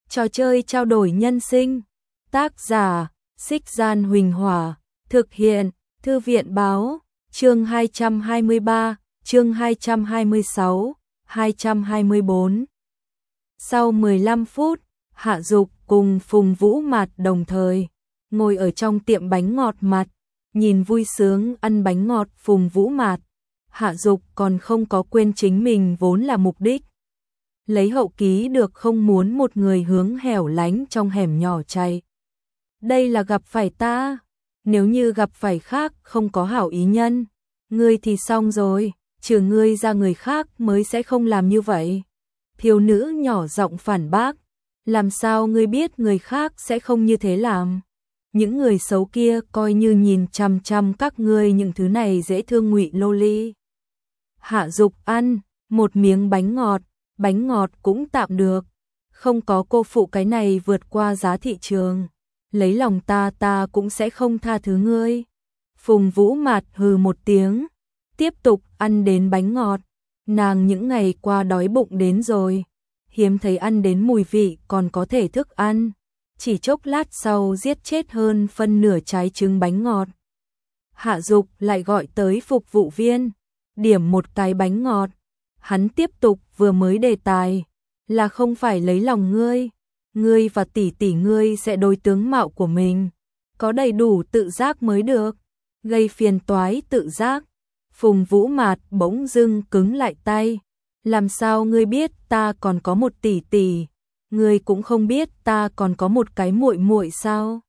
Trò chơi trao đổi nhân sinh. Tác giả, Xích Gian Huỳnh Hỏa. Thực hiện, Thư viện Báo. Chương 223, chương 226, 224. Sau 15 phút, Hạ Dục cùng Phùng Vũ Mạt đồng thời ngồi ở trong tiệm bánh ngọt Mạt, nhìn vui sướng ăn bánh ngọt Phùng Vũ Mạt. Hạ Dục còn không có quên chính mình vốn là mục đích. Lấy hậu ký được không muốn một người hướng hẻo lánh trong hẻm nhỏ chạy. Đây là gặp phải ta, nếu như gặp phải khác không có hảo ý nhân, ngươi thì xong rồi, trừ ngươi ra người khác mới sẽ không làm như vậy. Thiếu nữ nhỏ giọng phản bác, làm sao ngươi biết người khác sẽ không như thế làm? Những người xấu kia coi như nhìn chằm chằm các ngươi những thứ này dễ thương ngụy loli. Hạ Dục ăn một miếng bánh ngọt cũng tạm được, không có cô phụ cái này vượt qua giá thị trường. Lấy lòng ta cũng sẽ không tha thứ ngươi. Phùng Vũ Mạt hừ một tiếng, tiếp tục ăn đến bánh ngọt. Nàng những ngày qua đói bụng đến rồi, hiếm thấy ăn đến mùi vị còn có thể thức ăn. Chỉ chốc lát sau giết chết hơn phân nửa trái trứng bánh ngọt. Hạ Dục lại gọi tới phục vụ viên, điểm một cái bánh ngọt. Hắn tiếp tục vừa mới đề tài, là không phải lấy lòng ngươi. Ngươi và tỷ tỷ ngươi sẽ đối tướng mạo của mình, có đầy đủ tự giác mới được, gây phiền toái tự giác. Phùng Vũ Mạt bỗng dưng cứng lại tay, làm sao ngươi biết ta còn có một tỷ tỷ, ngươi cũng không biết ta còn có một cái muội muội sao?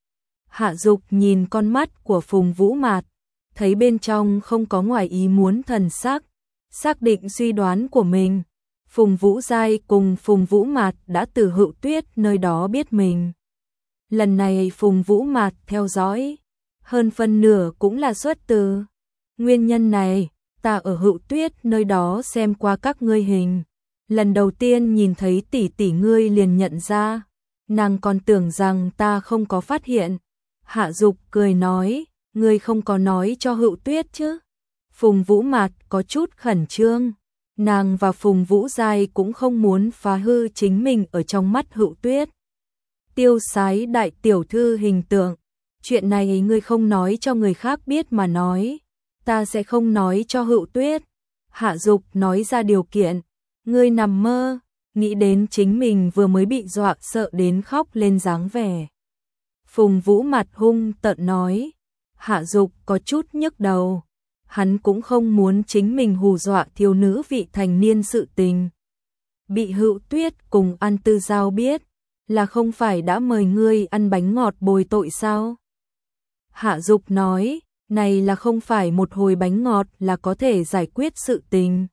Hạ Dục nhìn con mắt của Phùng Vũ Mạt, thấy bên trong không có ngoài ý muốn thần sắc, xác định suy đoán của mình. Phùng Vũ Giai cùng Phùng Vũ Mạt đã từ Hựu Tuyết nơi đó biết mình. Lần này Phùng Vũ Mạt theo dõi, hơn phân nửa cũng là xuất từ nguyên nhân này. Ta ở Hựu Tuyết nơi đó xem qua các ngươi hình, lần đầu tiên nhìn thấy tỷ tỷ ngươi liền nhận ra, nàng còn tưởng rằng ta không có phát hiện. Hạ Dục cười nói, ngươi không có nói cho Hựu Tuyết chứ? Phùng Vũ Mạt có chút khẩn trương. Nàng và Phùng Vũ Giai cũng không muốn phá hư chính mình ở trong mắt Hựu Tuyết. Tiêu sái đại tiểu thư hình tượng, chuyện này ngươi không nói cho người khác biết mà nói, ta sẽ không nói cho Hựu Tuyết. Hạ Dục nói ra điều kiện, ngươi nằm mơ, nghĩ đến chính mình vừa mới bị dọa sợ đến khóc lên dáng vẻ. Phùng Vũ Mạt hung tợn nói, Hạ Dục có chút nhức đầu. Hắn cũng không muốn chính mình hù dọa thiếu nữ vị thành niên sự tình. Bị Hựu Tuyết cùng An Tư Giao biết, là không phải đã mời ngươi ăn bánh ngọt bồi tội sao? Hạ Dục nói, này là không phải một hồi bánh ngọt là có thể giải quyết sự tình.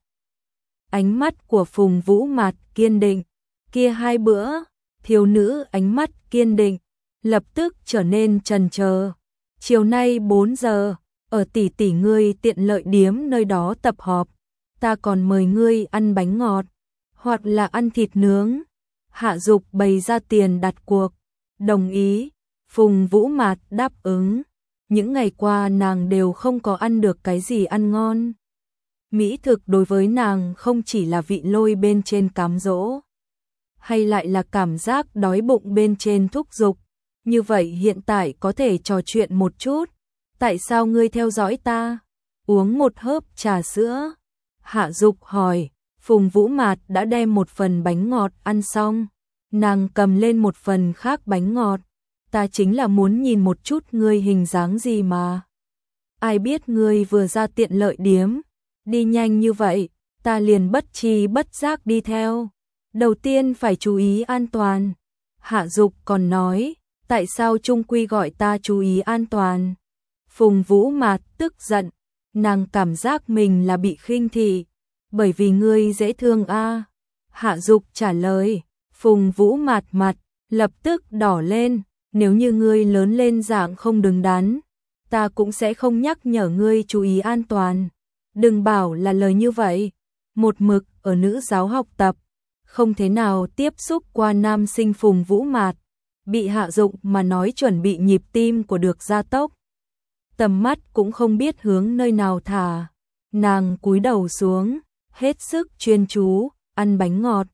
Ánh mắt của Phùng Vũ Mạt kiên định, kia hai bữa, thiếu nữ ánh mắt kiên định, lập tức trở nên chần chờ. Chiều nay 4 giờ, ở tỷ tỷ ngươi tiện lợi điếm nơi đó tập họp, ta còn mời ngươi ăn bánh ngọt, hoặc là ăn thịt nướng. Hạ Dục bày ra tiền đặt cuộc, đồng ý. Phùng Vũ Mạt đáp ứng. Những ngày qua nàng đều không có ăn được cái gì ăn ngon. Mỹ thực đối với nàng không chỉ là vị lôi bên trên cám dỗ, hay lại là cảm giác đói bụng bên trên thúc giục. Như vậy hiện tại có thể trò chuyện một chút. Tại sao ngươi theo dõi ta? Uống một hớp trà sữa. Hạ Dục hỏi. Phùng Vũ Mạt đã đem một phần bánh ngọt ăn xong, nàng cầm lên một phần khác bánh ngọt. Ta chính là muốn nhìn một chút ngươi hình dáng gì mà. Ai biết ngươi vừa ra tiện lợi điếm, đi nhanh như vậy, ta liền bất tri bất giác đi theo. Đầu tiên phải chú ý an toàn. Hạ Dục còn nói, tại sao trung quy gọi ta chú ý an toàn? Phùng Vũ Mạt tức giận, nàng cảm giác mình là bị khinh thị, bởi vì ngươi dễ thương a. Hạ Dục trả lời. Phùng Vũ Mạt mặt lập tức đỏ lên, nếu như ngươi lớn lên dạng không đứng đắn, ta cũng sẽ không nhắc nhở ngươi chú ý an toàn. Đừng bảo là lời như vậy, một mực ở nữ giáo học tập, không thế nào tiếp xúc qua nam sinh. Phùng Vũ Mạt bị Hạ Dục mà nói chuẩn bị nhịp tim của được gia tốc. Tầm mắt cũng không biết hướng nơi nào thả, nàng cúi đầu xuống, hết sức chuyên chú, ăn bánh ngọt.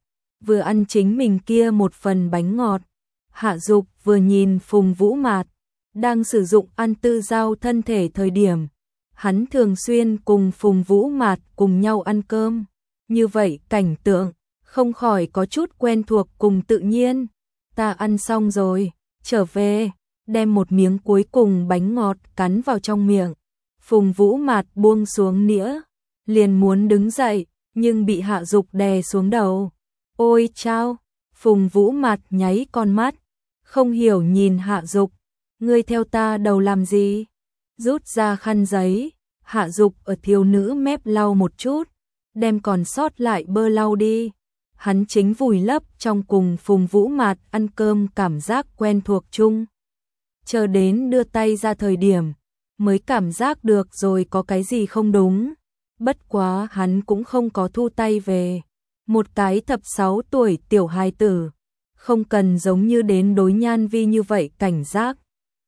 vừa ăn chính mình kia một phần bánh ngọt. Hạ Dục vừa nhìn Phùng Vũ Mạt đang sử dụng ăn tư giao thân thể thời điểm, hắn thường xuyên cùng Phùng Vũ Mạt cùng nhau ăn cơm, như vậy cảnh tượng không khỏi có chút quen thuộc cùng tự nhiên. Ta ăn xong rồi, trở về, đem một miếng cuối cùng bánh ngọt cắn vào trong miệng. Phùng Vũ Mạt buông xuống nĩa, liền muốn đứng dậy, nhưng bị Hạ Dục đè xuống đầu. Ôi chao, Phùng Vũ Mạt nháy con mắt, không hiểu nhìn Hạ Dục, ngươi theo ta đầu làm gì? Rút ra khăn giấy, Hạ Dục ở thiếu nữ mép lau một chút, đem còn sót lại bơ lau đi. Hắn chính vùi lấp trong cùng Phùng Vũ Mạt ăn cơm cảm giác quen thuộc chung. Chờ đến đưa tay ra thời điểm, mới cảm giác được rồi có cái gì không đúng. Bất quá hắn cũng không có thu tay về. Một cái thập 6 tuổi tiểu hài tử, không cần giống như đến đối Nhan Vi như vậy cảnh giác.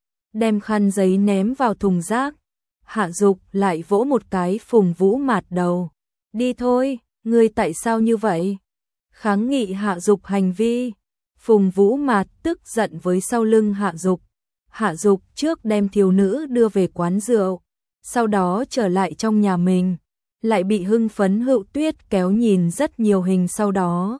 Đem khăn giấy ném vào thùng rác, Hạ Dục lại vỗ một cái Phùng Vũ Mạt đầu. Đi thôi, ngươi tại sao như vậy? Kháng nghị Hạ Dục hành vi. Phùng Vũ Mạt tức giận với sau lưng Hạ Dục. Hạ Dục trước đem thiếu nữ đưa về quán rượu, sau đó trở lại trong nhà mình, lại bị hưng phấn Hữu Tuyết kéo nhìn rất nhiều hình sau đó.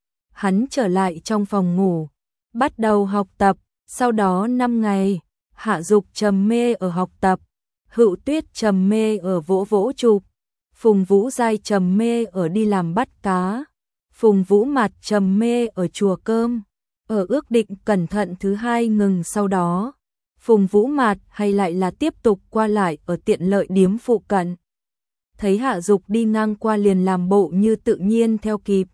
Hắn trở lại trong phòng ngủ, bắt đầu học tập, sau đó 5 ngày, Hạ Dục trầm mê ở học tập, Hữu Tuyết trầm mê ở vỗ vỗ chụp, Phùng Vũ Giai trầm mê ở đi làm bắt cá, Phùng Vũ Mạt trầm mê ở chùa cơm. Ở ước định cẩn thận thứ 2 ngừng sau đó, Phùng Vũ Mạt hay lại là tiếp tục qua lại ở tiện lợi điếm phụ cận. Thấy Hạ Dục đi ngang qua liền làm bộ như tự nhiên theo kịp.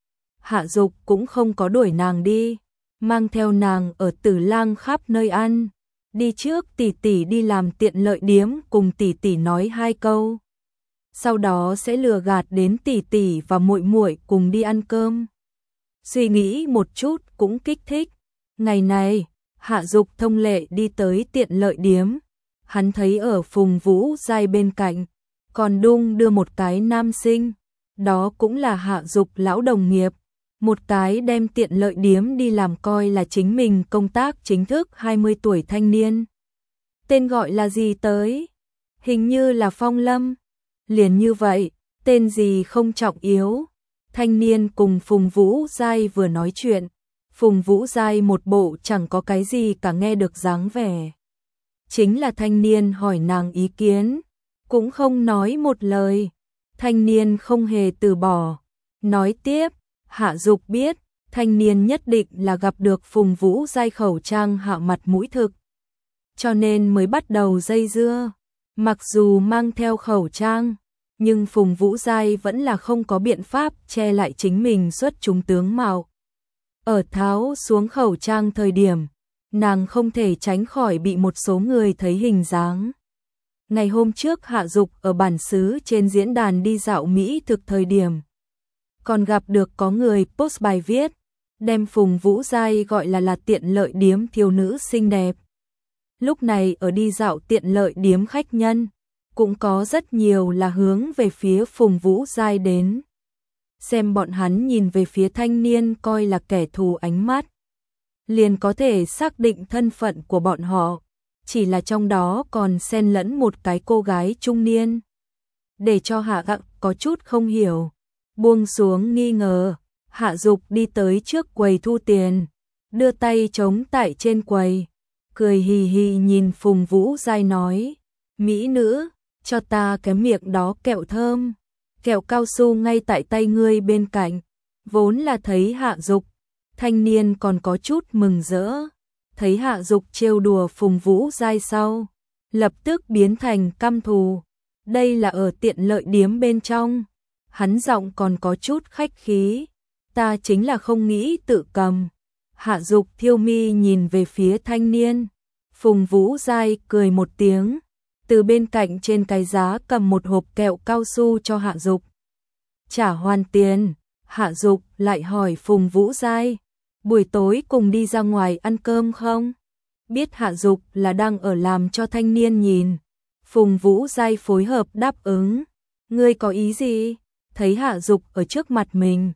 Hạ Dục cũng không có đuổi nàng đi, mang theo nàng ở Tử Lang khắp nơi ăn. Đi trước tỷ tỷ đi làm tiện lợi điếm cùng tỷ tỷ nói 2 câu. Sau đó sẽ lừa gạt đến tỷ tỷ và muội muội cùng đi ăn cơm. Suy nghĩ một chút cũng kích thích. Ngày này, Hạ Dục thông lệ đi tới tiện lợi điếm. Hắn thấy ở Phùng Vũ Giai bên cạnh, còn đung đưa một cái nam sinh. Đó cũng là Hạ Dục lão đồng nghiệp. Một cái đem tiện lợi điếm đi làm coi là chính mình công tác chính thức 20 tuổi thanh niên. Tên gọi là gì tới? Hình như là Phong Lâm. Liền như vậy, tên gì không trọng yếu. Thanh niên cùng Phùng Vũ Giai vừa nói chuyện, Phùng Vũ Giai một bộ chẳng có cái gì cả nghe được dáng vẻ. Chính là thanh niên hỏi nàng ý kiến, cũng không nói một lời. Thanh niên không hề từ bỏ. Nói tiếp, Hạ Dục biết, thanh niên nhất định là gặp được Phùng Vũ Giai khẩu trang hạ mặt mũi thực. Cho nên mới bắt đầu dây dưa. Mặc dù mang theo khẩu trang, nhưng Phùng Vũ Giai vẫn là không có biện pháp che lại chính mình xuất chúng tướng mạo. Ở tháo xuống khẩu trang thời điểm, nàng không thể tránh khỏi bị một số người thấy hình dáng. Ngày hôm trước Hạ Dục ở bản xứ trên diễn đàn đi dạo Mỹ thực thời điểm, còn gặp được có người post bài viết, đem Phùng Vũ Giai gọi là tiện lợi điếm thiếu nữ xinh đẹp. Lúc này ở đi dạo tiện lợi điếm khách nhân, cũng có rất nhiều là hướng về phía Phùng Vũ Giai đến. Xem bọn hắn nhìn về phía thanh niên coi là kẻ thù ánh mắt, liền có thể xác định thân phận của bọn họ, chỉ là trong đó còn xen lẫn một cái cô gái trung niên. Để cho Hạ Gặng có chút không hiểu, buông xuống nghi ngờ, Hạ Dục đi tới trước quầy thu tiền, đưa tay chống tại trên quầy, cười hì hì nhìn Phùng Vũ Giai nói, mỹ nữ, cho ta cái miệng đó kẹo thơm. Kẹo cao su ngay tại tay ngươi bên cạnh. Vốn là thấy Hạ Dục, thanh niên còn có chút mừng rỡ. Thấy Hạ Dục trêu đùa Phùng Vũ Giai sau, lập tức biến thành căm thù. Đây là ở tiện lợi điếm bên trong. Hắn giọng còn có chút khách khí. Ta chính là không nghĩ tự cầm. Hạ Dục thiêu mi nhìn về phía thanh niên. Phùng Vũ Giai cười một tiếng, từ bên cạnh trên cái giá cầm một hộp kẹo cao su cho Hạ Dục. Trả hoàn tiền, Hạ Dục lại hỏi Phùng Vũ Giai, buổi tối cùng đi ra ngoài ăn cơm không? Biết Hạ Dục là đang ở làm cho thanh niên nhìn, Phùng Vũ Giai phối hợp đáp ứng. Ngươi có ý gì? Thấy Hạ Dục ở trước mặt mình,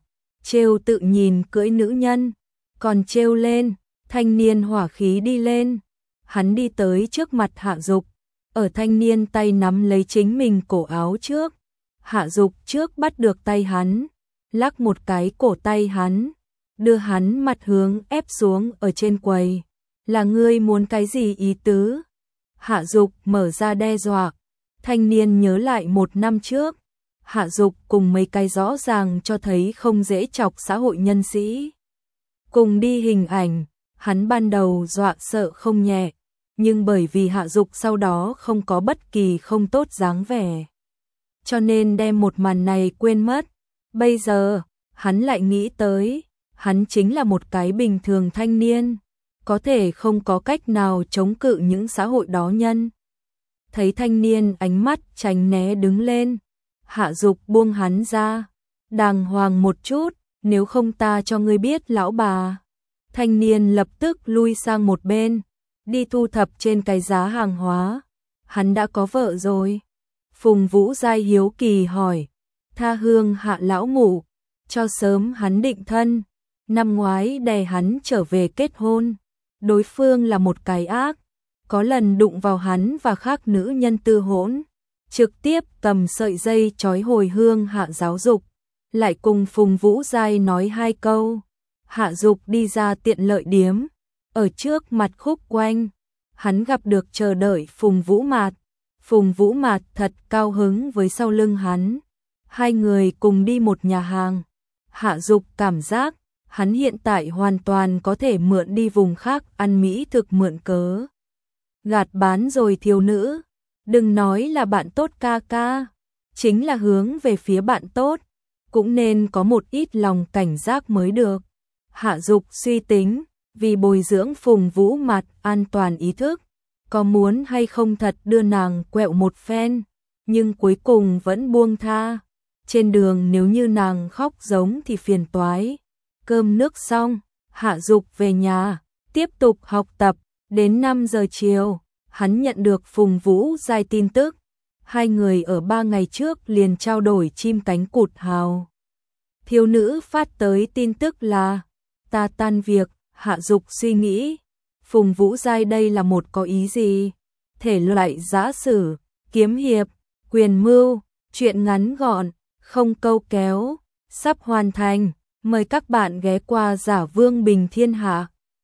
trêu tự nhìn cưỡi nữ nhân, còn trêu lên, thanh niên hỏa khí đi lên. Hắn đi tới trước mặt Hạ Dục, ở thanh niên tay nắm lấy chính mình cổ áo trước. Hạ Dục trước bắt được tay hắn, lắc một cái cổ tay hắn, đưa hắn mặt hướng ép xuống ở trên quầy. Là ngươi muốn cái gì ý tứ? Hạ Dục mở ra đe dọa. Thanh niên nhớ lại 1 năm trước, Hạ Dục cùng mấy cái rõ ràng cho thấy không dễ chọc xã hội nhân sĩ. Cùng đi hình ảnh, hắn ban đầu dọa sợ không nhẹ, nhưng bởi vì Hạ Dục sau đó không có bất kỳ không tốt dáng vẻ, cho nên đem một màn này quên mất. Bây giờ, hắn lại nghĩ tới, hắn chính là một cái bình thường thanh niên, có thể không có cách nào chống cự những xã hội đó nhân. Thấy thanh niên ánh mắt tránh né đứng lên, Hạ Dục buông hắn ra, đàng hoàng một chút, nếu không ta cho ngươi biết lão bà. Thanh niên lập tức lui sang một bên, đi thu thập trên cái giá hàng hóa. Hắn đã có vợ rồi. Phùng Vũ Giai hiếu kỳ hỏi, tha hương Hạ lão ngủ, cho sớm hắn định thân, năm ngoái đè hắn trở về kết hôn. Đối phương là một cái ác, có lần đụng vào hắn và khác nữ nhân tư hỗn, trực tiếp cầm sợi dây trói hồi hương Hạ giáo dục, lại cùng Phùng Vũ Giai nói 2 câu. Hạ Dục đi ra tiện lợi điếm, ở trước mặt khúc quanh, hắn gặp được chờ đợi Phùng Vũ Mạt. Phùng Vũ Mạt thật cao hứng với sau lưng hắn. 2 người cùng đi một nhà hàng. Hạ Dục cảm giác hắn hiện tại hoàn toàn có thể mượn đi vùng khác ăn mỹ thực mượn cớ gạt bán rồi thiếu nữ. Đừng nói là bạn tốt ca ca, chính là hướng về phía bạn tốt, cũng nên có một ít lòng cảnh giác mới được. Hạ Dục suy tính, vì bồi dưỡng Phùng Vũ Mạt an toàn ý thức, có muốn hay không thật đưa nàng quẹo một phen, nhưng cuối cùng vẫn buông tha. Trên đường nếu như nàng khóc giống thì phiền toái. Cơm nước xong, Hạ Dục về nhà, tiếp tục học tập, đến 5 giờ chiều, hắn nhận được Phùng Vũ Giai tin tức. 2 người ở 3 ngày trước liền trao đổi chim cánh cụt hào. Thiếu nữ phát tới tin tức là, ta tan việc. Hạ Dục suy nghĩ, Phùng Vũ Giai đây là một có ý gì? Thể loại giã sử, kiếm hiệp, quyền mưu, truyện ngắn gọn, không câu kéo, sắp hoàn thành. Mời các bạn ghé qua Giả Vương Bình Thiên Hạ.